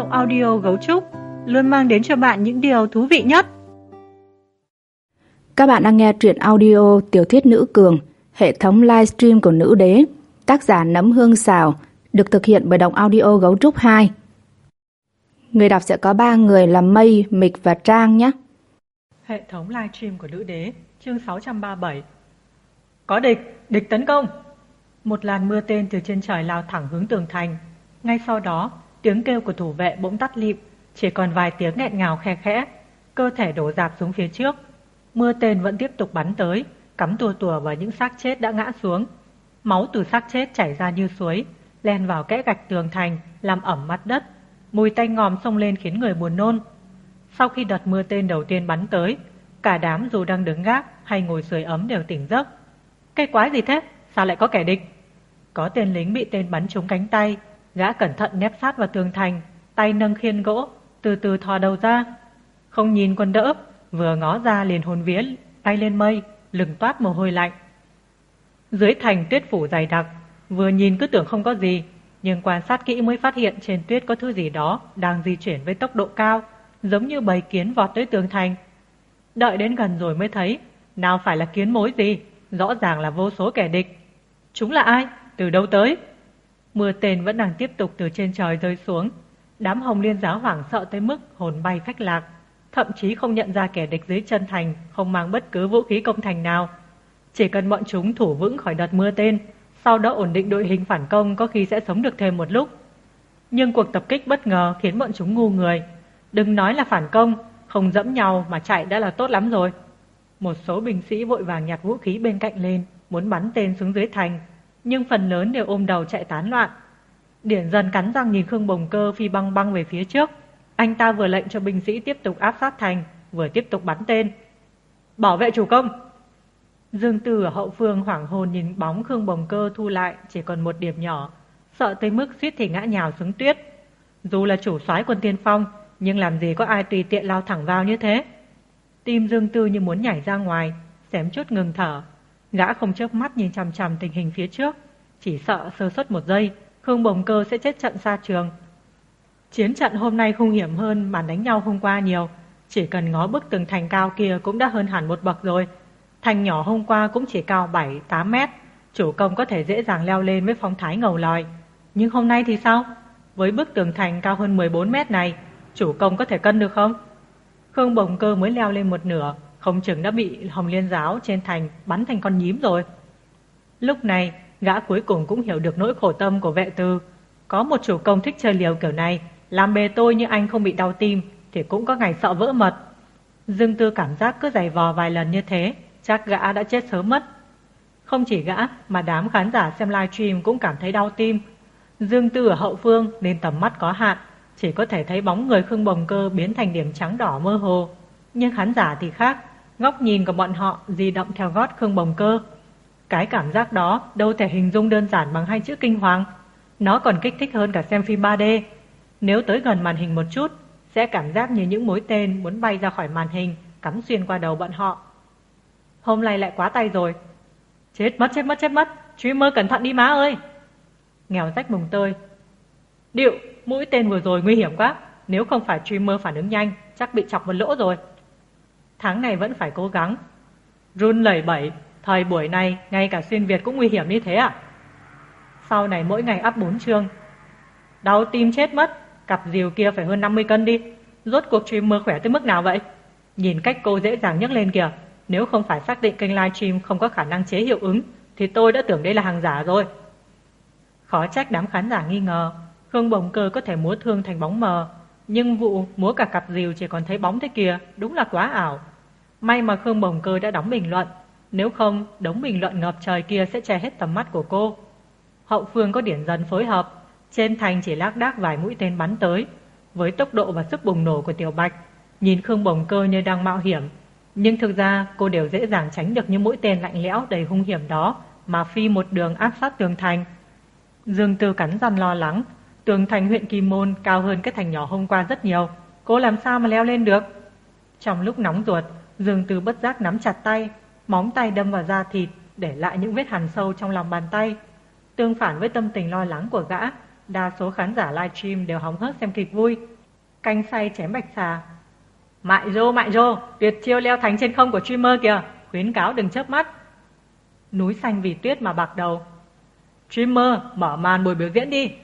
Động Audio Gấu Trúc luôn mang đến cho bạn những điều thú vị nhất. Các bạn đang nghe truyện audio Tiểu thuyết Nữ Cường, hệ thống livestream của Nữ Đế, tác giả Nấm Hương Xào, được thực hiện bởi Động Audio Gấu Trúc 2. Người đọc sẽ có 3 người là Mây, Mịch và Trang nhé. Hệ thống livestream của Nữ Đế, chương 637. Có địch tấn công. Một làn mưa tên từ trên trời lao thẳng hướng tường thành. Ngay sau đó, tiếng kêu của thủ vệ bỗng tắt lịm, chỉ còn vài tiếng nghẹn ngào khe khẽ, cơ thể đổ rạp xuống phía trước. Mưa tên vẫn tiếp tục bắn tới, cắm tua tủa vào những xác chết đã ngã xuống. Máu từ xác chết chảy ra như suối, len vào kẽ gạch tường thành, làm ẩm mặt đất. Mùi tanh ngòm xông lên khiến người buồn nôn. Sau khi đợt mưa tên đầu tiên bắn tới, cả đám dù đang đứng gác hay ngồi sưởi ấm đều tỉnh giấc. Cái quái gì thế? Sao lại có kẻ địch? Có tên lính bị tên bắn trúng cánh tay, gã cẩn thận nép sát vào tường thành, tay nâng khiên gỗ, từ từ thò đầu ra. Không nhìn quân đỡ, vừa ngó ra liền hồn vía bay lên mây, lưng toát mồ hôi lạnh. Dưới thành tuyết phủ dày đặc, vừa nhìn cứ tưởng không có gì, nhưng quan sát kỹ mới phát hiện trên tuyết có thứ gì đó đang di chuyển với tốc độ cao, giống như bầy kiến vọt tới tường thành. Đợi đến gần rồi mới thấy, nào phải là kiến mối gì, rõ ràng là vô số kẻ địch. Chúng là ai? Từ đâu tới? Mưa tên vẫn đang tiếp tục từ trên trời rơi xuống. Đám Hồng Liên giáo hoảng sợ tới mức hồn bay phách lạc, thậm chí không nhận ra kẻ địch dưới chân thành không mang bất cứ vũ khí công thành nào. Chỉ cần bọn chúng thủ vững khỏi đợt mưa tên, sau đó ổn định đội hình phản công, có khi sẽ sống được thêm một lúc. Nhưng cuộc tập kích bất ngờ khiến bọn chúng ngu người. Đừng nói là phản công, không dẫm nhau mà chạy đã là tốt lắm rồi. Một số binh sĩ vội vàng nhặt vũ khí bên cạnh lên, muốn bắn tên xuống dưới thành, nhưng phần lớn đều ôm đầu chạy tán loạn. Điển Dần cắn răng nhìn Khương Bồng Cơ phi băng băng về phía trước. Anh ta vừa lệnh cho binh sĩ tiếp tục áp sát thành, vừa tiếp tục bắn tên. Bảo vệ chủ công! Dương Tư ở hậu phương hoảng hồn nhìn bóng Khương Bồng Cơ thu lại chỉ còn một điểm nhỏ, sợ tới mức suýt thì ngã nhào xuống tuyết. Dù là chủ soái quân tiên phong, nhưng làm gì có ai tùy tiện lao thẳng vào như thế. Tim Dương Tư như muốn nhảy ra ngoài, xém chút ngừng thở. Gã không chớp mắt nhìn chằm chằm tình hình phía trước, chỉ sợ sơ suất một giây, Khương Bồng Cơ sẽ chết trận xa trường. Chiến trận hôm nay hung hiểm hơn màn đánh nhau hôm qua nhiều, chỉ cần ngó bức tường thành cao kia cũng đã hơn hẳn một bậc rồi. Thành nhỏ hôm qua cũng chỉ cao 7-8 mét, chủ công có thể dễ dàng leo lên với phong thái ngầu lòi. Nhưng hôm nay thì sao? Với bức tường thành cao hơn 14 mét này, chủ công có thể cân được không? Khương Bồng Cơ mới leo lên một nửa, không chừng đã bị Hồng Liên giáo trên thành bắn thành con nhím rồi. Lúc này, gã cuối cùng cũng hiểu được nỗi khổ tâm của vệ tư. Có một chủ công thích chơi liều kiểu này, làm bề tôi như anh không bị đau tim thì cũng có ngày sợ vỡ mật. Dương Tư cảm giác cứ giày vò vài lần như thế, chắc gã đã chết sớm mất. Không chỉ gã mà đám khán giả xem livestream cũng cảm thấy đau tim. Dương Tư ở hậu phương nên tầm mắt có hạn, chỉ có thể thấy bóng người Khương Bồng Cơ biến thành điểm trắng đỏ mơ hồ. Nhưng khán giả thì khác, góc nhìn của bọn họ di động theo gót Khương Bồng Cơ. Cái cảm giác đó đâu thể hình dung đơn giản bằng 2 chữ kinh hoàng. Nó còn kích thích hơn cả xem phim 3D. Nếu tới gần màn hình một chút, sẽ cảm giác như những mũi tên muốn bay ra khỏi màn hình, cắm xuyên qua đầu bọn họ. Hôm nay lại quá tay rồi. Chết mất, streamer cẩn thận đi má ơi. Nghèo rách mùng tơi. Điệu, mũi tên vừa rồi nguy hiểm quá, nếu không phải streamer phản ứng nhanh, chắc bị chọc một lỗ rồi. Tháng này vẫn phải cố gắng. Run lẩy bẩy, thời buổi này ngay cả xuyên Việt cũng nguy hiểm như thế à? Sau này mỗi ngày up 4 chương. Đau tim chết mất, cặp rìu kia phải hơn 50 cân đi. Rốt cuộc streamer khỏe tới mức nào vậy? Nhìn cách cô dễ dàng nhấc lên kìa. Nếu không phải xác định kênh livestream không có khả năng chế hiệu ứng thì tôi đã tưởng đây là hàng giả rồi. Khó trách đám khán giả nghi ngờ Khương Bồng Cơ có thể múa thương thành bóng mờ, nhưng vụ múa cả cặp rìu chỉ còn thấy bóng thế kìa, đúng là quá ảo. May mà Khương Bồng Cơ đã đóng bình luận, nếu không đống bình luận ngập trời kia sẽ che hết tầm mắt của cô. Hậu phương có Điển Dần phối hợp, trên thành chỉ lác đác vài mũi tên bắn tới. Với tốc độ và sức bùng nổ của Tiểu Bạch, nhìn Khương Bồng Cơ như đang mạo hiểm, nhưng thực ra cô đều dễ dàng tránh được những mũi tên lạnh lẽo đầy hung hiểm đó mà phi một đường áp sát tường thành. Dương Tư cắn răng lo lắng, tường thành huyện Kim Môn cao hơn cái thành nhỏ hôm qua rất nhiều, cô làm sao mà leo lên được? Trong lúc nóng ruột, Dương Tư bất giác nắm chặt tay, móng tay đâm vào da thịt, để lại những vết hằn sâu trong lòng bàn tay. Tương phản với tâm tình lo lắng của gã, đa số khán giả livestream đều hóng hớt xem kịch vui, Canh say chém bạch xà. Mại rô, tuyệt chiêu leo thành trên không của streamer kìa, khuyến cáo đừng chớp mắt. Núi xanh vì tuyết mà bạc đầu. Streamer, mở màn buổi biểu diễn đi.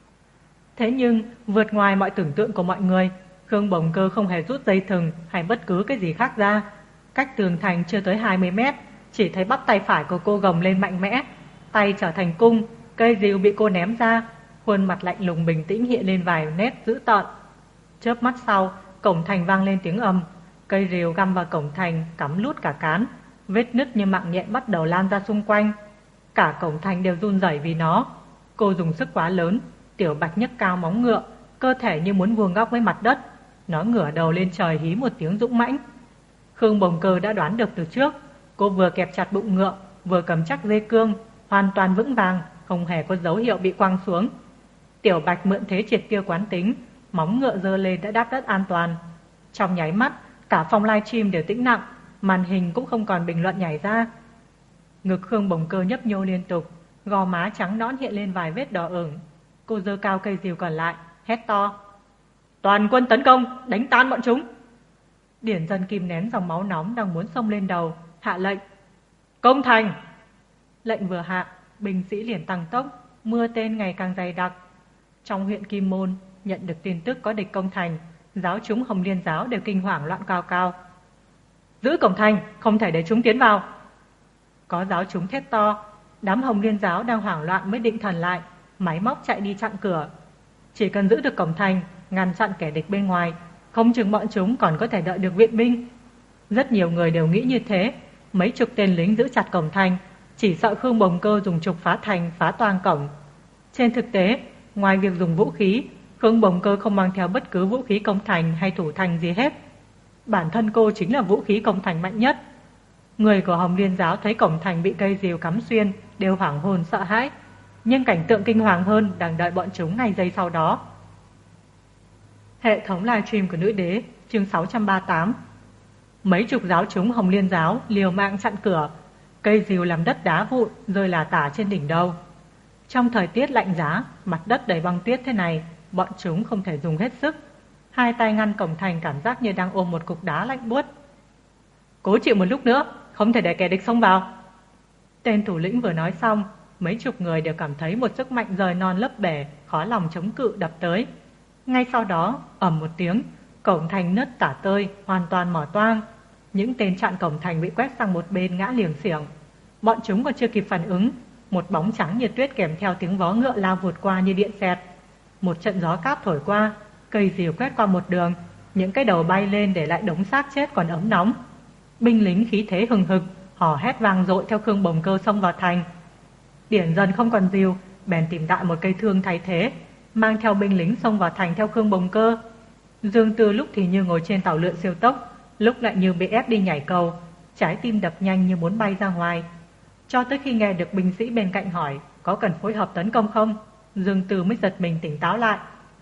Thế nhưng, vượt ngoài mọi tưởng tượng của mọi người, Khương Bồng Cơ không hề rút dây thừng hay bất cứ cái gì khác ra. Cách tường thành chưa tới 20 mét, chỉ thấy bắp tay phải của cô gồng lên mạnh mẽ, tay trở thành cung, cây rìu bị cô ném ra, khuôn mặt lạnh lùng bình tĩnh hiện lên vài nét dữ tợn. Chớp mắt sau, cổng thành vang lên tiếng ầm, cây rìu găm vào cổng thành cắm lút cả cán, vết nứt như mạng nhện bắt đầu lan ra xung quanh. Cả cổng thành đều run rẩy vì nó. Cô dùng sức quá lớn, Tiểu Bạch nhấc cao móng ngựa, cơ thể như muốn vuông góc với mặt đất. Nó ngửa đầu lên trời hí một tiếng dũng mãnh. Khương Bồng Cơ đã đoán được từ trước, cô vừa kẹp chặt bụng ngựa, vừa cầm chắc dây cương, hoàn toàn vững vàng, không hề có dấu hiệu bị quăng xuống. Tiểu Bạch mượn thế triệt tiêu quán tính, móng ngựa giơ lên đã đáp đất an toàn. Trong nháy mắt, cả phòng livestream đều tĩnh lặng, màn hình cũng không còn bình luận nhảy ra. Ngực Khương Bồng Cơ nhấp nhô liên tục, gò má trắng nõn hiện lên vài vết đỏ ửng. Cô giơ cao cây rìu còn lại, hét to: toàn quân tấn công, đánh tan bọn chúng. Điển Dân kìm nén dòng máu nóng đang muốn xông lên đầu, hạ lệnh: công thành. Lệnh vừa hạ, binh sĩ liền tăng tốc, mưa tên ngày càng dày đặc. Trong huyện Kim Môn, nhận được tin tức có địch công thành, giáo chúng Hồng Liên giáo đều kinh hoàng loạn cao cao. Giữ cổng thành, không thể để chúng tiến vào. Có giáo chúng thét to, đám Hồng Liên giáo đang hoảng loạn mới định thần lại, máy móc chạy đi chặn cửa. Chỉ cần giữ được cổng thành, ngăn chặn kẻ địch bên ngoài, không chừng bọn chúng còn có thể đợi được viện binh. Rất nhiều người đều nghĩ như thế. Mấy chục tên lính giữ chặt cổng thành, chỉ sợ Khương Bồng Cơ dùng trục phá thành, phá toang cổng. Trên thực tế, ngoài việc dùng vũ khí, Khương Bồng Cơ không mang theo bất cứ vũ khí công thành hay thủ thành gì hết. Bản thân cô chính là vũ khí công thành mạnh nhất. Người của Hồng Liên giáo thấy cổng thành bị cây rìu cắm xuyên đều hoảng hồn sợ hãi, nhưng cảnh tượng kinh hoàng hơn đang đợi bọn chúng ngay giây sau đó. Hệ thống livestream của Nữ Đế, chương 638. Mấy chục giáo chúng Hồng Liên giáo liều mạng chặn cửa, cây rìu làm đất đá vụn rơi là tả trên đỉnh đầu. Trong thời tiết lạnh giá, mặt đất đầy băng tuyết thế này, bọn chúng không thể dùng hết sức. Hai tay ngăn cổng thành cảm giác như đang ôm một cục đá lạnh buốt. Cố chịu một lúc nữa, không thể để kẻ địch xông vào. Tên thủ lĩnh vừa nói xong, mấy chục người đều cảm thấy một sức mạnh rời non lấp bể, khó lòng chống cự đập tới. Ngay sau đó, ầm một tiếng, cổng thành nứt tả tơi, hoàn toàn mở toang. Những tên chặn cổng thành bị quét sang một bên ngã liềng xiềng. Bọn chúng còn chưa kịp phản ứng, một bóng trắng như tuyết kèm theo tiếng vó ngựa lao vụt qua như điện xẹt. Một trận gió cát thổi qua, cây rìu quét qua một đường, những cái đầu bay lên để lại đống xác chết còn ấm nóng. Binh lính khí thế hừng hực, hò hét vang dội theo Khương Bồng Cơ xông vào thành. Điển Dân không còn rìu, bèn tìm đại một cây thương thay thế, mang theo binh lính xông vào thành theo Khương Bồng Cơ. Dương Tư lúc thì như ngồi trên tàu lượn siêu tốc, lúc lại như bị ép đi nhảy cầu, trái tim đập nhanh như muốn bay ra ngoài. Cho tới khi nghe được binh sĩ bên cạnh hỏi có cần phối hợp tấn công không, Dương Tư mới giật mình tỉnh táo lại.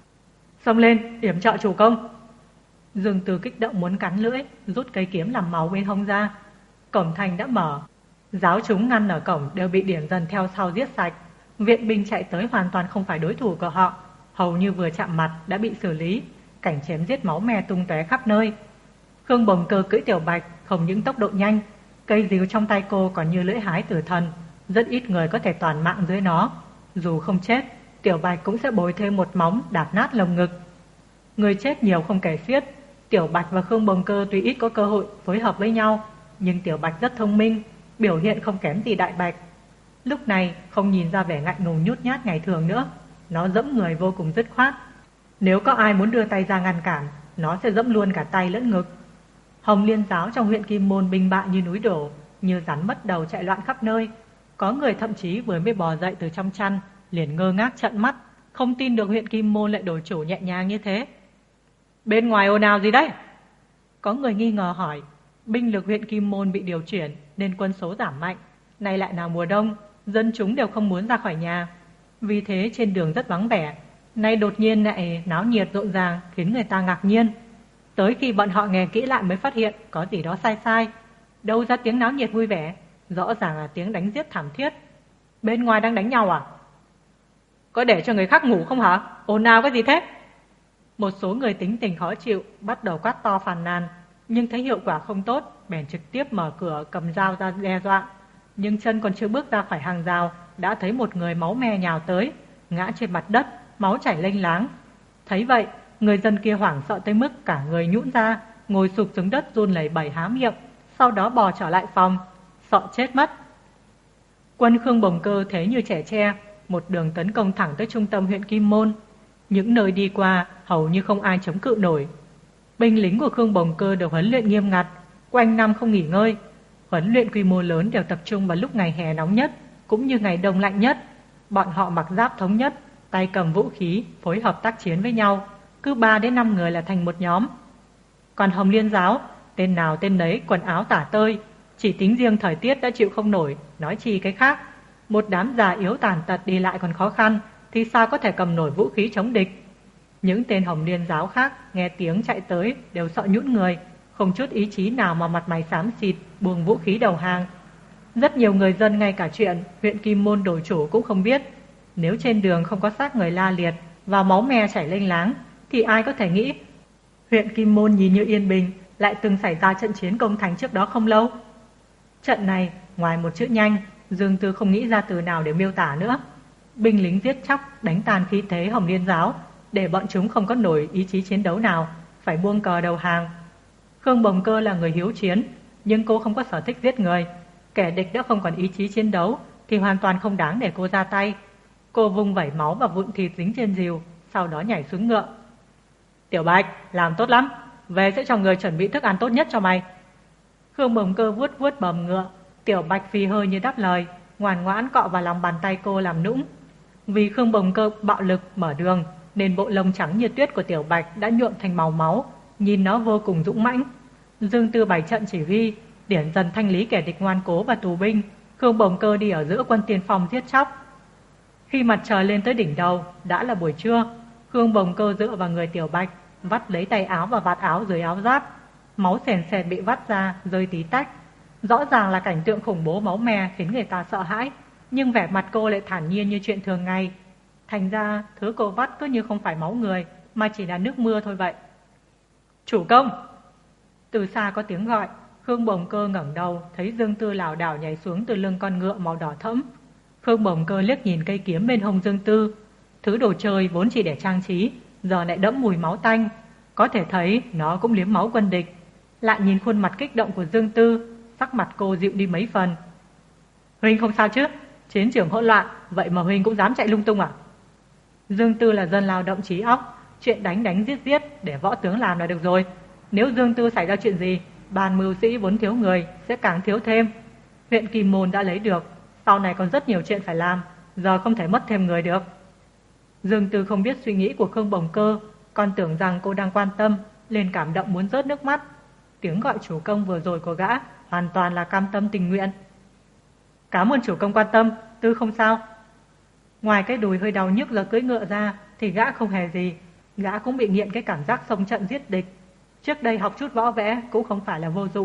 Xông lên, yểm trợ chủ công. Dương Tư kích động muốn cắn lưỡi, rút cây kiếm làm máu bên hông ra. Cổng thành đã mở, giáo chúng ngăn ở cổng đều bị Điển Dân theo sau giết sạch. Viện binh chạy tới hoàn toàn không phải đối thủ của họ, hầu như vừa chạm mặt đã bị xử lý, cảnh chém giết máu me tung tóe khắp nơi. Khương Bồng Cơ cưỡi Tiểu Bạch không những tốc độ nhanh, cây rìu trong tay cô còn như lưỡi hái tử thần, rất ít người có thể toàn mạng dưới nó. Dù không chết, Tiểu Bạch cũng sẽ bồi thêm một móng đạp nát lồng ngực. Người chết nhiều không kể xiết. Tiểu Bạch và Khương Bồng Cơ tuy ít có cơ hội phối hợp với nhau, nhưng Tiểu Bạch rất thông minh, biểu hiện không kém gì Đại Bạch. Lúc này không nhìn ra vẻ ngại ngùng nhút nhát ngày thường nữa, nó dẫm người vô cùng dứt khoát. Nếu có ai muốn đưa tay ra ngăn cản, nó sẽ dẫm luôn cả tay lẫn ngực. Hồng Liên giáo trong huyện Kim Môn binh bại như núi đổ, như rắn mất đầu chạy loạn khắp nơi. Có người thậm chí vừa mới bò dậy từ trong chăn, liền ngơ ngác trợn mắt, không tin được huyện Kim Môn lại đổi chủ nhẹ nhàng như thế. Bên ngoài ồn ào gì đấy? Có người nghi ngờ hỏi. Binh lực huyện Kim Môn bị điều chuyển nên quân số giảm mạnh, nay lại nào mùa đông, dân chúng đều không muốn ra khỏi nhà. Vì thế trên đường rất vắng vẻ, nay đột nhiên lại náo nhiệt rộn ràng khiến người ta ngạc nhiên. Tới khi bọn họ nghe kỹ lại mới phát hiện có gì đó sai sai. Đâu ra tiếng náo nhiệt vui vẻ, rõ ràng là tiếng đánh giết thảm thiết. Bên ngoài đang đánh nhau à? Có để cho người khác ngủ không hả? Ồn ào cái gì thế? Một số người tính tình khó chịu bắt đầu quát to phàn nàn, nhưng thấy hiệu quả không tốt, bèn trực tiếp mở cửa cầm dao ra đe dọa. Nhưng chân còn chưa bước ra khỏi hàng rào, đã thấy một người máu me nhào tới, ngã trên mặt đất, máu chảy lênh láng. Thấy vậy, người dân kia hoảng sợ tới mức cả người nhũn ra, ngồi sụp xuống đất run lẩy bẩy há miệng, sau đó bò trở lại phòng, sợ chết mất. Quân Khương Bồng Cơ thế như trẻ tre, một đường tấn công thẳng tới trung tâm huyện Kim Môn. Những nơi đi qua hầu như không ai chống cự nổi. Binh lính của Khương Bồng Cơ được huấn luyện nghiêm ngặt, quanh năm không nghỉ ngơi. Huấn luyện quy mô lớn đều tập trung vào lúc ngày hè nóng nhất, cũng như ngày đông lạnh nhất. Bọn họ mặc giáp thống nhất, tay cầm vũ khí, phối hợp tác chiến với nhau. Cứ 3 đến 5 người là thành một nhóm. Còn Hồng Liên giáo, tên nào tên nấy quần áo tả tơi, chỉ tính riêng thời tiết đã chịu không nổi, nói chi cái khác. Một đám già yếu tàn tật đi lại còn khó khăn, thì sao có thể cầm nổi vũ khí chống địch. Những tên Hồng Liên giáo khác nghe tiếng chạy tới đều sợ nhũn người, không chút ý chí nào mà mặt mày xám xịt buông vũ khí đầu hàng. Rất nhiều người dân ngay cả chuyện huyện Kim Môn đổi chủ cũng không biết. Nếu trên đường không có xác người la liệt và máu me chảy lênh láng, thì ai có thể nghĩ huyện Kim Môn nhìn như yên bình lại từng xảy ra trận chiến công thành trước đó không lâu. Trận này, ngoài một chữ nhanh, Dương Tư không nghĩ ra từ nào để miêu tả nữa. Binh lính giết chóc, đánh tàn khí thế Hồng Liên giáo, để bọn chúng không có nổi ý chí chiến đấu nào, phải buông cờ đầu hàng. Khương Bồng Cơ là người hiếu chiến, nhưng cô không có sở thích giết người. Kẻ địch đã không còn ý chí chiến đấu thì hoàn toàn không đáng để cô ra tay. Cô vung vẩy máu và vụn thịt dính trên rìu, sau đó nhảy xuống ngựa. Tiểu Bạch, làm tốt lắm, về sẽ cho người chuẩn bị thức ăn tốt nhất cho mày. Khương Bồng Cơ vuốt vuốt bầm ngựa. Tiểu Bạch phì hơi như đáp lời, ngoan ngoãn cọ vào lòng bàn tay cô làm nũng. Vì Khương Bồng Cơ bạo lực mở đường, nên bộ lông trắng như tuyết của Tiểu Bạch đã nhuộm thành màu máu, nhìn nó vô cùng dũng mãnh. Dương Tư bày trận chỉ huy, điển dần thanh lý kẻ địch ngoan cố và tù binh. Khương Bồng Cơ đi ở giữa quân tiên phong giết chóc. Khi mặt trời lên tới đỉnh đầu, đã là buổi trưa. Khương Bồng Cơ dựa vào người Tiểu Bạch, vắt lấy tay áo và vạt áo dưới áo giáp. Máu sền sệt bị vắt ra, rơi tí tách. Rõ ràng là cảnh tượng khủng bố máu me khiến người ta sợ hãi, nhưng vẻ mặt cô lại thản nhiên như chuyện thường ngày. Thành ra thứ cô vắt cứ như không phải máu người, mà chỉ là nước mưa thôi vậy. Chủ công! Từ xa có tiếng gọi. Khương Bồng Cơ ngẩng đầu, thấy Dương Tư lảo đảo nhảy xuống từ lưng con ngựa màu đỏ thẫm. Khương Bồng Cơ liếc nhìn cây kiếm bên hông Dương Tư. Thứ đồ chơi vốn chỉ để trang trí, giờ lại đẫm mùi máu tanh. Có thể thấy nó cũng liếm máu quân địch. Lại nhìn khuôn mặt kích động của Dương Tư, sắc mặt cô dịu đi mấy phần. Huynh không sao chứ? Chiến trường hỗn loạn, vậy mà Huynh cũng dám chạy lung tung à? Dương Tư là dân lao động trí óc, chuyện đánh đánh giết giết để võ tướng làm là được rồi. Nếu Dương Tư xảy ra chuyện gì, ban mưu sĩ vốn thiếu người sẽ càng thiếu thêm. Huyện Kim Môn đã lấy được, sau này còn rất nhiều chuyện phải làm, giờ không thể mất thêm người được. Dương Tư không biết suy nghĩ của Khương Bồng Cơ, còn tưởng rằng cô đang quan tâm, liền cảm động muốn rớt nước mắt. Tiếng gọi chủ công vừa rồi của gã hoàn toàn là cam tâm tình nguyện. Cảm ơn chủ công quan tâm, Tư không sao. Ngoài cái đùi hơi đau nhức giờ cưỡi ngựa ra thì gã không hề gì. Gã cũng bị nghiện cái cảm giác xông trận giết địch. Trước đây học chút võ vẽ cũng không phải là vô dụng.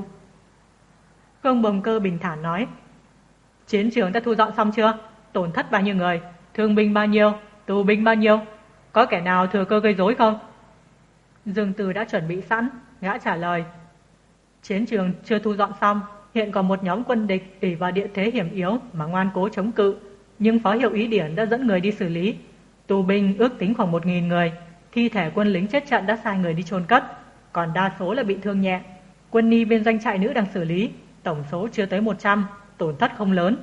Khương Bồng Cơ bình thản nói: Chiến trường đã thu dọn xong chưa? Tổn thất bao nhiêu người? Thương binh bao nhiêu? Tù binh bao nhiêu? Có kẻ nào thừa cơ gây rối không? Dương Tư đã chuẩn bị sẵn, gã trả lời: Chiến trường chưa thu dọn xong, hiện còn một nhóm quân địch ỷ vào địa thế hiểm yếu mà ngoan cố chống cự, nhưng phó hiệu úy Điển đã dẫn người đi xử lý. Tù binh ước tính khoảng 1.000 người, thi thể quân lính chết trận đã sai người đi chôn cất, còn đa số là bị thương nhẹ. Quân ni bên doanh trại nữ đang xử lý, tổng số chưa tới 100, tổn thất không lớn.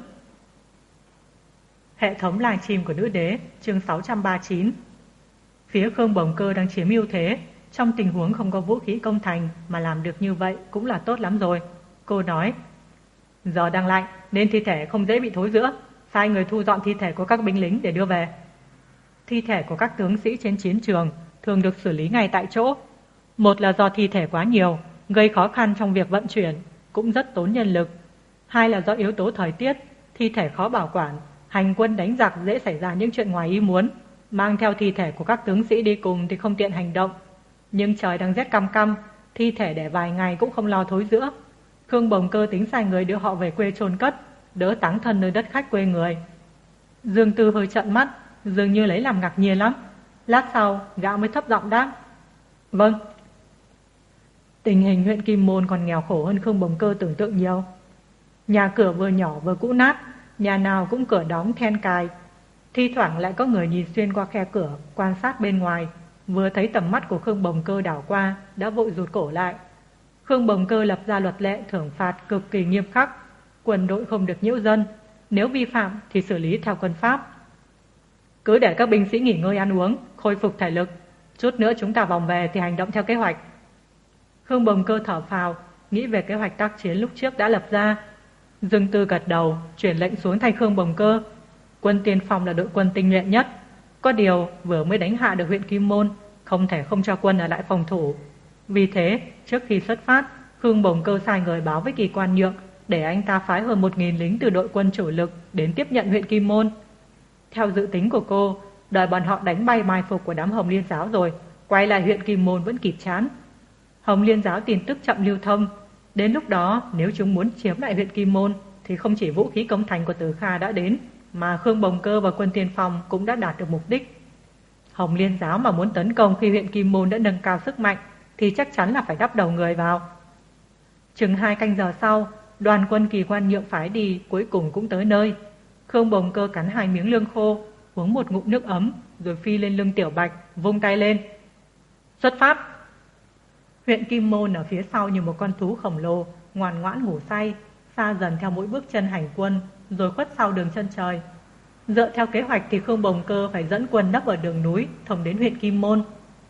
Hệ thống livestream của Nữ Đế, chương 639. Phía Khương Bồng Cơ đang chiếm ưu thế, trong tình huống không có vũ khí công thành mà làm được như vậy cũng là tốt lắm rồi. Cô nói: Giờ đang lạnh nên thi thể không dễ bị thối rữa, sai người thu dọn thi thể của các binh lính để đưa về. Thi thể của các tướng sĩ trên chiến trường thường được xử lý ngay tại chỗ. Một là do thi thể quá nhiều, gây khó khăn trong việc vận chuyển, cũng rất tốn nhân lực. Hai là do yếu tố thời tiết, thi thể khó bảo quản, hành quân đánh giặc dễ xảy ra những chuyện ngoài ý muốn. Mang theo thi thể của các tướng sĩ đi cùng thì không tiện hành động. Nhưng trời đang rét căm căm, thi thể để vài ngày cũng không lo thối rữa. Khương Bồng Cơ tính sai người đưa họ về quê chôn cất, đỡ táng thân nơi đất khách quê người. Dương Tư hơi trợn mắt, dường như lấy làm ngạc nhiên lắm. Lát sau, gã mới thấp giọng đáp: Vâng. Tình hình huyện Kim Môn còn nghèo khổ hơn Khương Bồng Cơ tưởng tượng nhiều. Nhà cửa vừa nhỏ vừa cũ nát, nhà nào cũng cửa đóng then cài. Thi thoảng lại có người nhìn xuyên qua khe cửa, quan sát bên ngoài. Vừa thấy tầm mắt của Khương Bồng Cơ đảo qua, đã vội rụt cổ lại. Khương Bồng Cơ lập ra luật lệ thưởng phạt cực kỳ nghiêm khắc. Quân đội không được nhiễu dân, nếu vi phạm thì xử lý theo quân pháp. Cứ để các binh sĩ nghỉ ngơi ăn uống, khôi phục thể lực. Chút nữa chúng ta vòng về thì hành động theo kế hoạch. Khương Bồng Cơ thở phào, nghĩ về kế hoạch tác chiến lúc trước đã lập ra. Dương Tư gật đầu, chuyển lệnh xuống thay Khương Bồng Cơ. Quân tiên phong là đội quân tinh nhuệ nhất. Có điều vừa mới đánh hạ được huyện Kim Môn, không thể không cho quân ở lại phòng thủ. Vì thế, trước khi xuất phát, Khương Bồng Cơ sai người báo với Kỳ Quan Nhượng để anh ta phái hơn 1.000 lính từ đội quân chủ lực đến tiếp nhận huyện Kim Môn. Theo dự tính của cô, đợi bọn họ đánh bay mai phục của đám Hồng Liên Giáo rồi, quay lại huyện Kim Môn vẫn kịp chán. Hồng Liên Giáo tin tức chậm lưu thông. Đến lúc đó, nếu chúng muốn chiếm lại huyện Kim Môn, thì không chỉ vũ khí công thành của Từ Kha đã đến, mà Khương Bồng Cơ và quân tiên phong cũng đã đạt được mục đích. Hồng Liên Giáo mà muốn tấn công khi huyện Kim Môn đã nâng cao sức mạnh, thì chắc chắn là phải đắp đầu người vào. Chừng 2 canh giờ sau, đoàn quân Kỳ Quan Nhượng phái đi cuối cùng cũng tới nơi. Khương Bồng Cơ cắn 2 miếng lương khô, uống một ngụm nước ấm, rồi phi lên lưng Tiểu Bạch, vung tay lên. Xuất phát! Huyện Kim Môn ở phía sau như một con thú khổng lồ, ngoan ngoãn ngủ say, xa dần theo mỗi bước chân hành quân, rồi khuất sau đường chân trời. Dựa theo kế hoạch thì Khương Bồng Cơ phải dẫn quân đắp ở đường núi, thông đến huyện Kim Môn.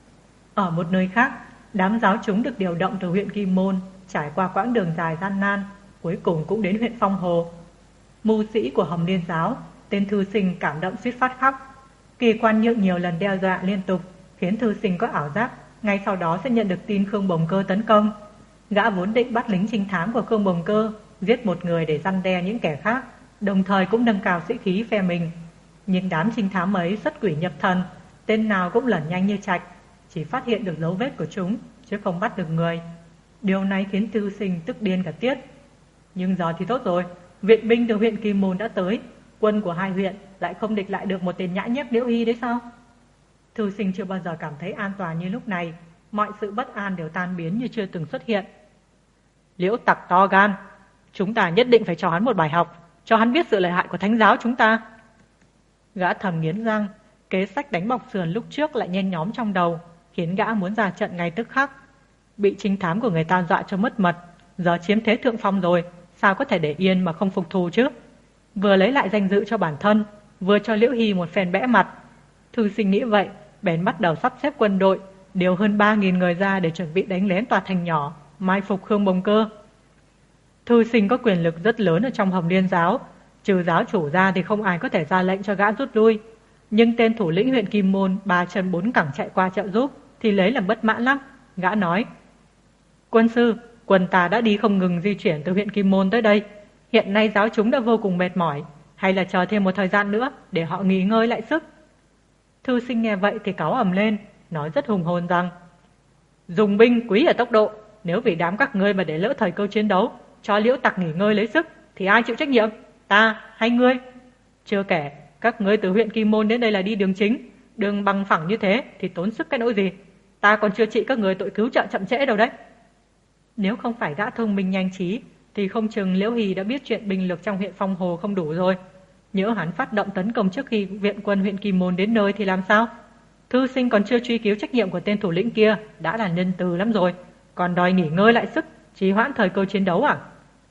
Ở một nơi khác, đám giáo chúng được điều động từ huyện Kim Môn, trải qua quãng đường dài gian nan, cuối cùng cũng đến huyện Phong Hồ. Mưu sĩ của Hồng Liên Giáo, tên thư sinh cảm động suýt phát khóc. Kỳ Quan Nhượng nhiều lần đe dọa liên tục, khiến thư sinh có ảo giác ngay sau đó sẽ nhận được tin Khương Bồng Cơ tấn công. Gã vốn định bắt lính trinh thám của Khương Bồng Cơ, giết một người để răn đe những kẻ khác, đồng thời cũng nâng cao sĩ khí phe mình. Nhưng đám trinh thám ấy xuất quỷ nhập thần, tên nào cũng lẩn nhanh như trạch, chỉ phát hiện được dấu vết của chúng, chứ không bắt được người. Điều này khiến thư sinh tức điên cả tiết. Nhưng giờ thì tốt rồi, viện binh từ huyện Kim Môn đã tới, quân của 2 huyện lại không địch lại được một tên nhãi nhép Liễu Hy đấy sao? Thư sinh chưa bao giờ cảm thấy an toàn như lúc này, mọi sự bất an đều tan biến như chưa từng xuất hiện. Liễu tặc to gan, chúng ta nhất định phải cho hắn một bài học, cho hắn biết sự lợi hại của thánh giáo chúng ta. Gã thầm nghiến răng, kế sách đánh bọc sườn lúc trước lại nhen nhóm trong đầu, khiến gã muốn ra trận ngay tức khắc. Bị trinh thám của người ta dọa cho mất mật, giờ chiếm thế thượng phong rồi, sao có thể để yên mà không phục thù chứ? Vừa lấy lại danh dự cho bản thân, vừa cho Liễu Hy một phen bẽ mặt. Thư sinh nghĩ vậy, bèn bắt đầu sắp xếp quân đội, điều hơn 3.000 người ra để chuẩn bị đánh lén tòa thành nhỏ, mai phục Khương Bồng Cơ. Thư sinh có quyền lực rất lớn ở trong Hồng Liên Giáo, trừ giáo chủ ra thì không ai có thể ra lệnh cho gã rút lui. Nhưng tên thủ lĩnh huyện Kim Môn 3 chân 4 cẳng chạy qua trợ giúp thì lấy làm bất mãn lắm. Gã nói: Quân sư, quân ta đã đi không ngừng di chuyển từ huyện Kim Môn tới đây. Hiện nay giáo chúng đã vô cùng mệt mỏi, hay là chờ thêm một thời gian nữa để họ nghỉ ngơi lại sức. Thư sinh nghe vậy thì cáu ầm lên, nói rất hùng hồn rằng: Dùng binh quý ở tốc độ, nếu vì đám các ngươi mà để lỡ thời cơ chiến đấu, cho Liễu tặc nghỉ ngơi lấy sức, thì ai chịu trách nhiệm, ta hay ngươi? Chưa kể, các ngươi từ huyện Kim Môn đến đây là đi đường chính, đường bằng phẳng như thế thì tốn sức cái nỗi gì? Ta còn chưa trị các ngươi tội cứu trợ chậm trễ đâu đấy. Nếu không phải gã thông minh nhanh trí, thì không chừng Liễu Hy đã biết chuyện binh lực trong huyện Phong Hồ không đủ rồi. Nhỡ hắn phát động tấn công trước khi viện quân huyện Kim Môn đến nơi thì làm sao? Thư sinh còn chưa truy cứu trách nhiệm của tên thủ lĩnh kia đã là nhân từ lắm rồi, còn đòi nghỉ ngơi lại sức, trì hoãn thời cơ chiến đấu à?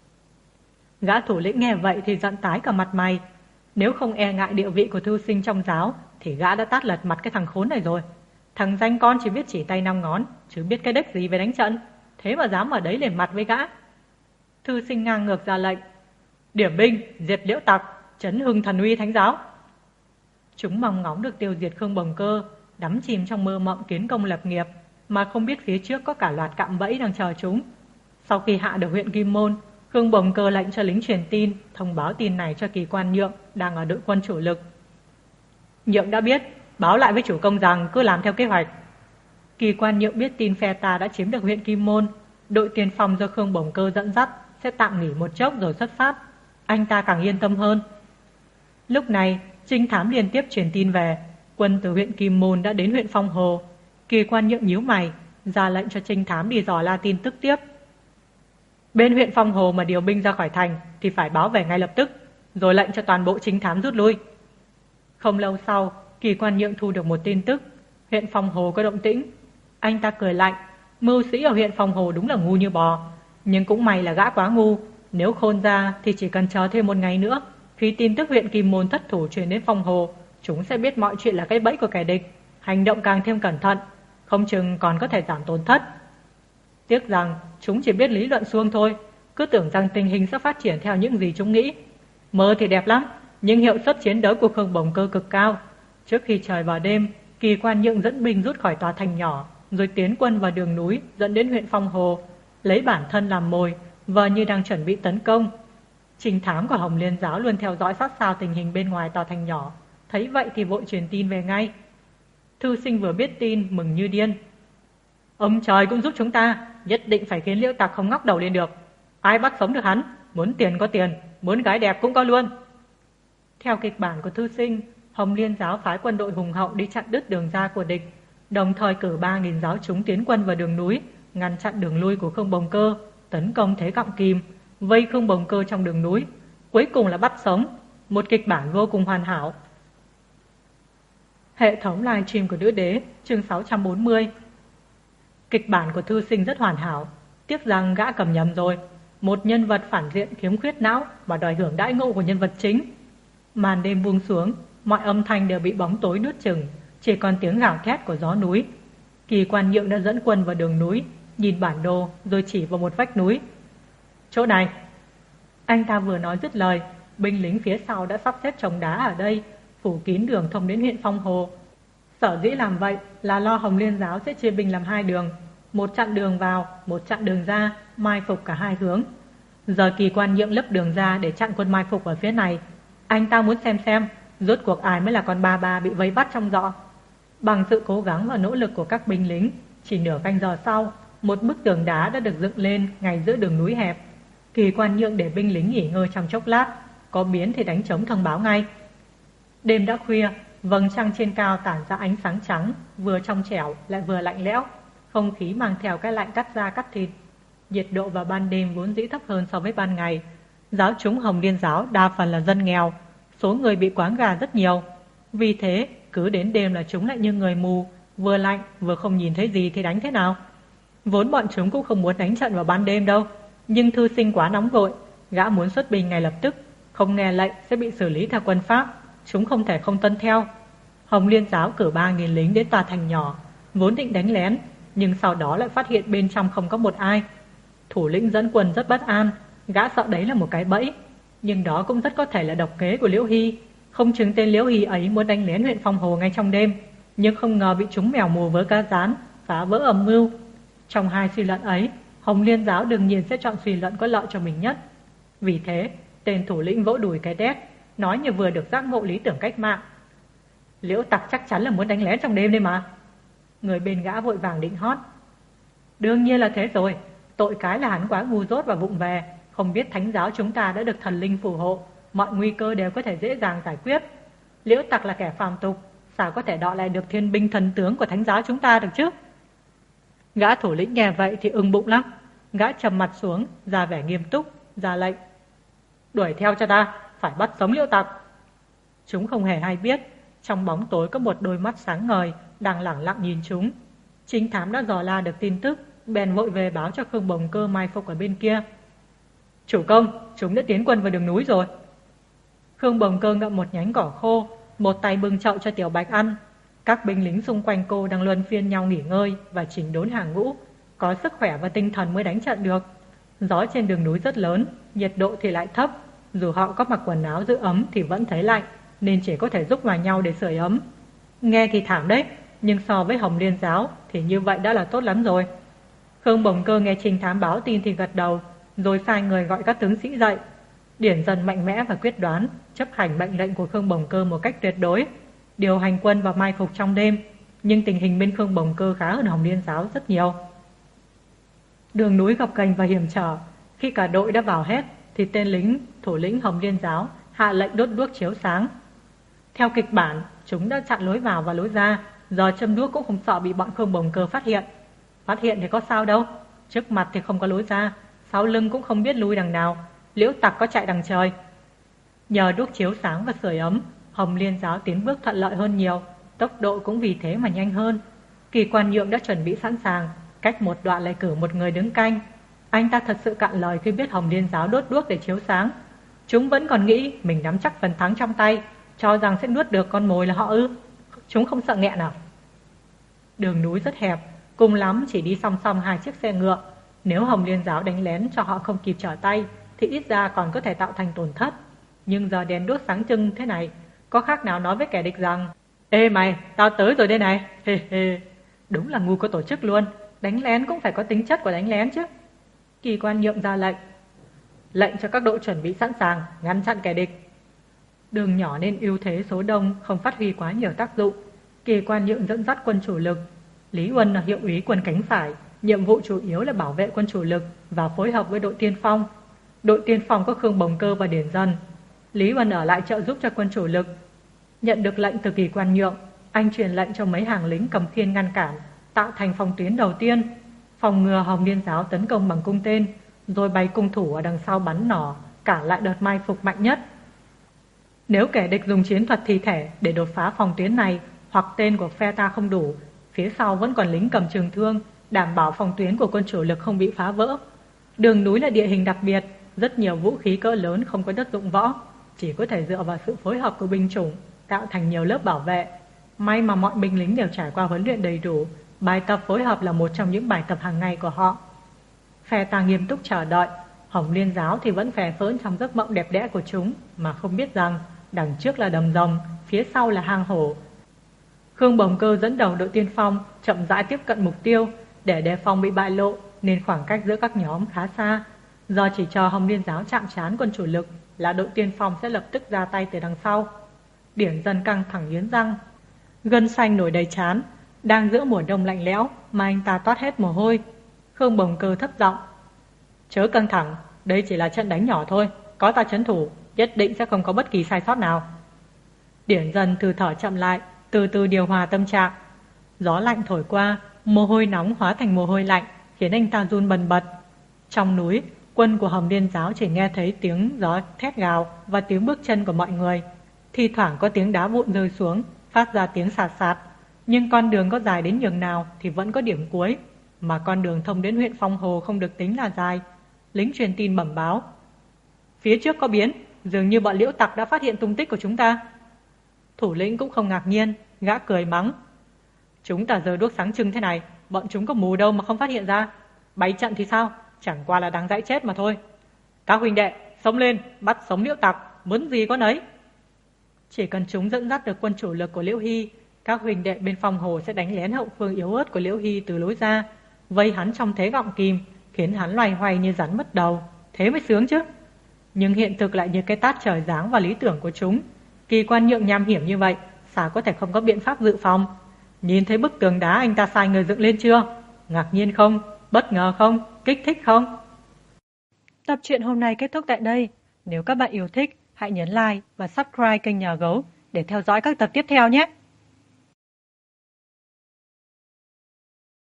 Gã thủ lĩnh nghe vậy thì giận tái cả mặt mày. Nếu không e ngại địa vị của thư sinh trong giáo thì gã đã tát lật mặt cái thằng khốn này rồi. Thằng danh con chỉ biết chỉ tay 5 ngón, chứ biết cái đếch gì về đánh trận, thế mà dám ở đấy lên mặt với gã. Thư sinh ngang ngược ra lệnh: Điểm binh, diệt Liễu tặc, trấn hưng thần uy thánh giáo. Chúng mong ngóng được tiêu diệt Khương Bồng Cơ, đắm chìm trong mơ mộng kiến công lập nghiệp, mà không biết phía trước có cả loạt cạm bẫy đang chờ chúng. Sau khi hạ được huyện Kim Môn, Khương Bồng Cơ lệnh cho lính truyền tin thông báo tin này cho Kỳ Quan Nhượng đang ở đội quân chủ lực. Nhượng đã biết, báo lại với chủ công rằng cứ làm theo kế hoạch. Kỳ Quan Nhượng biết tin phe ta đã chiếm được huyện Kim Môn, đội tiên phong do Khương Bồng Cơ dẫn dắt sẽ tạm nghỉ một chốc rồi xuất phát. Anh ta càng yên tâm hơn. Lúc này, trinh thám liên tiếp truyền tin về, quân từ huyện Kim Môn đã đến huyện Phong Hồ. Kỳ Quan Nhượng nhíu mày, ra lệnh cho trinh thám đi dò la tin tức tiếp. Bên huyện Phong Hồ mà điều binh ra khỏi thành thì phải báo về ngay lập tức, rồi lệnh cho toàn bộ trinh thám rút lui. Không lâu sau, Kỳ Quan Nhượng thu được một tin tức, huyện Phong Hồ có động tĩnh. Anh ta cười lạnh, mưu sĩ ở huyện Phong Hồ đúng là ngu như bò, nhưng cũng may là gã quá ngu, nếu khôn ra thì chỉ cần chờ thêm một ngày nữa, khi tin tức huyện Kim Môn thất thủ truyền đến Phong Hồ, chúng sẽ biết mọi chuyện là cái bẫy của kẻ địch, hành động càng thêm cẩn thận, không chừng còn có thể giảm tổn thất. Tiếc rằng chúng chỉ biết lý luận suông thôi, cứ tưởng rằng tình hình sẽ phát triển theo những gì chúng nghĩ. Mơ thì đẹp lắm, nhưng hiệu suất chiến đấu của Khương Bồng Cơ cực cao. Trước khi trời vào đêm, Kỳ Quan Nhượng dẫn binh rút khỏi tòa thành nhỏ, rồi tiến quân vào đường núi dẫn đến huyện Phong Hồ, lấy bản thân làm mồi, vờ như đang chuẩn bị tấn công. Trinh thám của Hồng Liên Giáo luôn theo dõi sát sao tình hình bên ngoài tòa thành nhỏ, thấy vậy thì vội truyền tin về ngay. Thư sinh vừa biết tin mừng như điên. Ông trời cũng giúp chúng ta, nhất định phải khiến Liễu Tặc không ngóc đầu lên được. Ai bắt sống được hắn, muốn tiền có tiền, muốn gái đẹp cũng có luôn. Theo kịch bản của thư sinh, Hồng Liên Giáo phái quân đội hùng hậu đi chặn đứt đường ra của địch, đồng thời cử 3.000 giáo chúng tiến quân vào đường núi, ngăn chặn đường lui của Khương Bồng Cơ, tấn công thế gọng kìm, vây Khương Bồng Cơ trong đường núi, cuối cùng là bắt sống. Một kịch bản vô cùng hoàn hảo. Hệ thống livestream của Nữ Đế, chương 640. Kịch bản của thư sinh rất hoàn hảo, tiếc rằng gã cầm nhầm rồi. Một nhân vật phản diện khiếm khuyết não và đòi hưởng đãi ngộ của nhân vật chính. Màn đêm buông xuống, mọi âm thanh đều bị bóng tối nuốt chửng, chỉ còn tiếng gào thét của gió núi. Kỳ Quan Nhượng đã dẫn quân vào đường núi, nhìn bản đồ rồi chỉ vào một vách núi. Chỗ này. Anh ta vừa nói dứt lời, binh lính phía sau đã sắp xếp chồng đá ở đây, phủ kín đường thông đến huyện Phong Hồ. Sở dĩ làm vậy là lo Hồng Liên Giáo sẽ chia binh làm 2 đường, một chặn đường vào, một chặn đường ra, mai phục cả 2 hướng. Giờ Kỳ Quan Nhượng lấp đường ra để chặn quân mai phục ở phía này. Anh ta muốn xem rốt cuộc ai mới là con ba bị vây bắt trong giọ. Bằng sự cố gắng và nỗ lực của các binh lính, chỉ nửa canh giờ sau, một bức tường đá đã được dựng lên ngay giữa đường núi hẹp. Kỳ Quan Nhượng để binh lính nghỉ ngơi trong chốc lát, có biến thì đánh trống thông báo ngay. Đêm đã khuya, vầng trăng trên cao tản ra ánh sáng trắng, vừa trong trẻo lại vừa lạnh lẽo, không khí mang theo cái lạnh cắt da cắt thịt. Nhiệt độ vào ban đêm vốn dĩ thấp hơn so với ban ngày. Giáo chúng Hồng Liên Giáo đa phần là dân nghèo, số người bị quáng gà rất nhiều. Vì thế, cứ đến đêm là chúng lại như người mù, vừa lạnh vừa không nhìn thấy gì thì đánh thế nào. Vốn bọn chúng cũng không muốn đánh trận vào ban đêm đâu, nhưng thư sinh quá nóng vội, gã muốn xuất binh ngay lập tức, không nghe lệnh sẽ bị xử lý theo quân pháp, chúng không thể không tuân theo. Hồng Liên Giáo cử 3.000 lính đến tòa thành nhỏ, vốn định đánh lén, nhưng sau đó lại phát hiện bên trong không có một ai. Thủ lĩnh dẫn quân rất bất an, gã sợ đấy là một cái bẫy, nhưng đó cũng rất có thể là độc kế của Liễu Hy. Không chừng tên Liễu Hy ấy muốn đánh lén huyện Phong Hồ ngay trong đêm, nhưng không ngờ bị chúng mèo mù vớ cá rán, phá vỡ âm mưu. Trong 2 suy luận ấy, Hồng Liên Giáo đương nhiên sẽ chọn suy luận có lợi cho mình nhất. Vì thế, tên thủ lĩnh vỗ đùi cái đét, nói như vừa được giác ngộ lý tưởng cách mạng. Liễu Tặc chắc chắn là muốn đánh lén trong đêm đây mà. Người bên gã vội vàng định hót. Đương nhiên là thế rồi, tội cái là hắn quá ngu dốt và vụng về, không biết thánh giáo chúng ta đã được thần linh phù hộ, mọi nguy cơ đều có thể dễ dàng giải quyết. Liễu Tặc là kẻ phàm tục, sao có thể đọ lại được thiên binh thần tướng của thánh giáo chúng ta được chứ? Gã thủ lĩnh nghe vậy thì ưng bụng lắm, gã trầm mặt xuống, ra vẻ nghiêm túc, ra lệnh. Đuổi theo cho ta, phải bắt sống Liễu Tặc. Chúng không hề hay biết, trong bóng tối có một đôi mắt sáng ngời đang lẳng lặng nhìn chúng. Trinh thám đã dò la được tin tức, bèn vội về báo cho Khương Bồng Cơ mai phục ở bên kia. Chủ công, chúng đã tiến quân vào đường núi rồi. Khương Bồng Cơ ngậm một nhánh cỏ khô, một tay bưng chậu cho Tiểu Bạch ăn. Các binh lính xung quanh cô đang luân phiên nhau nghỉ ngơi và chỉnh đốn hàng ngũ, có sức khỏe và tinh thần mới đánh trận được. Gió trên đường núi rất lớn, nhiệt độ thì lại thấp, dù họ có mặc quần áo giữ ấm thì vẫn thấy lạnh, nên chỉ có thể giúp vào nhau để sưởi ấm. Nghe thì thảm đấy, nhưng so với Hồng Liên Giáo thì như vậy đã là tốt lắm rồi. Khương Bồng Cơ nghe Trình thám báo tin thì gật đầu, rồi sai người gọi các tướng sĩ dậy. Điển Dần mạnh mẽ và quyết đoán, chấp hành mệnh lệnh của Khương Bồng Cơ một cách tuyệt đối, điều hành quân vào mai phục trong đêm. Nhưng tình hình bên Khương Bồng Cơ khá hơn Hồng Liên Giáo rất nhiều. Đường núi gập ghềnh và hiểm trở, khi cả đội đã vào hết thì tên thủ lĩnh Hồng Liên Giáo hạ lệnh đốt đuốc chiếu sáng. Theo kịch bản, chúng đã chặn lối vào và lối ra, giờ châm đuốc cũng không sợ bị bọn Khương Bồng Cơ phát hiện. Phát hiện thì có sao đâu, trước mặt thì không có lối ra, sau lưng cũng không biết lui đằng nào, Liễu Tặc có chạy đằng trời. Nhờ đuốc chiếu sáng và sưởi ấm, Hồng Liên giáo tiến bước thuận lợi hơn nhiều, tốc độ cũng vì thế mà nhanh hơn. Kỳ Quan Nhượng đã chuẩn bị sẵn sàng, cách một đoạn lại cử một người đứng canh. Anh ta thật sự cạn lời khi biết Hồng Liên giáo đốt đuốc để chiếu sáng. Chúng vẫn còn nghĩ mình nắm chắc phần thắng trong tay, cho rằng sẽ nuốt được con mồi là họ ư. Chúng không sợ nghẹn nào. Đường núi rất hẹp, cùng lắm chỉ đi song song hai chiếc xe ngựa. Nếu Hồng Liên giáo đánh lén cho họ không kịp trở tay thì ít ra còn có thể tạo thành tổn thất. Nhưng giờ đèn đuốc sáng trưng thế này, có khác nào nói với kẻ địch rằng: "Ê mày, tao tới rồi đây này." Hê hê. Đúng là ngu có tổ chức luôn, đánh lén cũng phải có tính chất của đánh lén chứ. Kỳ Quan Nhượng ra lệnh. Lệnh cho các đội chuẩn bị sẵn sàng, ngăn chặn kẻ địch. Đường nhỏ nên ưu thế số đông không phát huy quá nhiều tác dụng. Kỳ Quan Nhượng dẫn dắt quân chủ lực. Lý Uân là hiệu úy quân cánh phải, nhiệm vụ chủ yếu là bảo vệ quân chủ lực và phối hợp với đội tiên phong. Đội tiên phong có Khương Bồng Cơ và Điển Dân. Lý Uân ở lại trợ giúp cho quân chủ lực. Nhận được lệnh từ Kỳ Quan Nhượng, anh truyền lệnh cho mấy hàng lính cầm khiên ngăn cản, tạo thành phòng tuyến đầu tiên, phòng ngừa Hồng Liên giáo tấn công bằng cung tên, rồi bày cung thủ ở đằng sau bắn nỏ, cản lại đợt mai phục mạnh nhất. Nếu kẻ địch dùng chiến thuật thi thể để đột phá phòng tuyến này, hoặc tên của phe ta không đủ, phía sau vẫn còn lính cầm trường thương, đảm bảo phòng tuyến của quân chủ lực không bị phá vỡ. Đường núi là địa hình đặc biệt, rất nhiều vũ khí cỡ lớn không có đất dụng võ, chỉ có thể dựa vào sự phối hợp của binh chủng, tạo thành nhiều lớp bảo vệ. May mà mọi binh lính đều trải qua huấn luyện đầy đủ, bài tập phối hợp là một trong những bài tập hàng ngày của họ. Phe ta nghiêm túc chờ đợi, Hồng Liên giáo thì vẫn phè phỡn trong giấc mộng đẹp đẽ của chúng, mà không biết rằng đằng trước là đầm rồng, phía sau là hang hổ. Khương Bồng Cơ dẫn đầu đội tiên phong chậm rãi tiếp cận mục tiêu, để đề phòng bị bại lộ nên khoảng cách giữa các nhóm khá xa. Do chỉ cho Hồng Liên giáo chạm trán quân chủ lực là đội tiên phong sẽ lập tức ra tay từ đằng sau. Điển Dân căng thẳng nghiến răng, gân xanh nổi đầy trán. Đang giữa mùa đông lạnh lẽo mà anh ta toát hết mồ hôi. Khương Bồng Cơ thấp giọng: "Chớ căng thẳng, đây chỉ là trận đánh nhỏ thôi, có ta trấn thủ, nhất định sẽ không có bất kỳ sai sót nào." Điển Dân từ thở chậm lại, từ từ điều hòa tâm trạng. Gió lạnh thổi qua, mồ hôi nóng hóa thành mồ hôi lạnh, khiến anh ta run bần bật. Trong núi, quân của Hồng Liên giáo chỉ nghe thấy tiếng gió thét gào và tiếng bước chân của mọi người. Thi thoảng có tiếng đá vụn rơi xuống, phát ra tiếng sạt sạt. Nhưng con đường có dài đến nhường nào thì vẫn có điểm cuối, mà con đường thông đến huyện Phong Hồ không được tính là dài. Lính truyền tin bẩm báo: "Phía trước có biến, dường như bọn Liễu Tặc đã phát hiện tung tích của chúng ta." Thủ lĩnh cũng không ngạc nhiên, gã cười mắng: "Chúng ta giờ đuốc sáng trưng thế này, bọn chúng có mù đâu mà không phát hiện ra. Bày trận thì sao, chẳng qua là đang dãi chết mà thôi. Các huynh đệ, xông lên, bắt sống Liễu Tặc, muốn gì có nấy." Chỉ cần chúng dẫn dắt được quân chủ lực của Liễu Hy, các huynh đệ bên Phong Hồ sẽ đánh lén hậu phương yếu ớt của Liễu Hy từ lối ra, vây hắn trong thế gọng kìm, khiến hắn loay hoay như rắn mất đầu. Thế mới sướng chứ. Nhưng hiện thực lại như cái tát trời giáng vào lý tưởng của chúng. Kỳ Quan Nhượng nham hiểm như vậy, sao có thể không có biện pháp dự phòng? Nhìn thấy bức tường đá anh ta sai người dựng lên chưa? Ngạc nhiên không? Bất ngờ không? Kích thích không? Tập truyện hôm nay kết thúc tại đây. Nếu các bạn yêu thích, hãy nhấn like và subscribe kênh Nhà Gấu để theo dõi các tập tiếp theo nhé.